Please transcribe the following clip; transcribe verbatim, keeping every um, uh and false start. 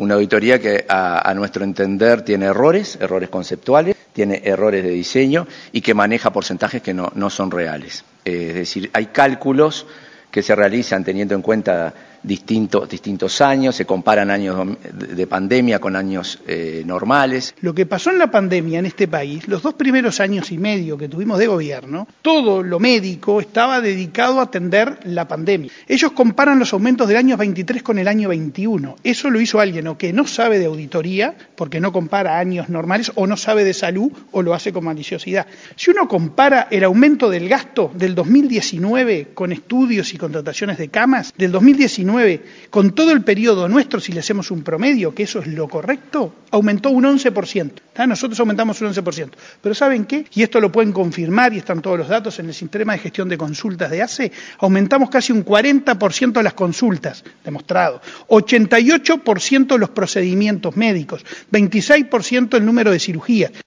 una auditoría que a, a nuestro entender tiene errores, errores conceptuales, tiene errores de diseño y que maneja porcentajes que no, no son reales. Eh, es decir, hay cálculos que se realizan teniendo en cuenta distintos, distintos años, se comparan años de pandemia con años eh, normales. Lo que pasó en la pandemia en este país, los dos primeros años y medio que tuvimos de gobierno, todo lo médico estaba dedicado a atender la pandemia. Ellos comparan los aumentos del año veintitrés con el año veintiuno. Eso lo hizo alguien o que no sabe de auditoría, porque no compara años normales, o no sabe de salud, o lo hace con maliciosidad. Si uno compara el aumento del gasto del dos mil diecinueve con estudios y contrataciones de camas, del dos mil diecinueve con todo el periodo nuestro, si le hacemos un promedio, que eso es lo correcto, aumentó un once por ciento. ¿tá? Nosotros aumentamos un once por ciento. Pero ¿saben qué? Y esto lo pueden confirmar y están todos los datos en el sistema de gestión de consultas de A C E, aumentamos casi un cuarenta por ciento las consultas, demostrado, ochenta y ocho por ciento los procedimientos médicos, veintiséis por ciento el número de cirugías.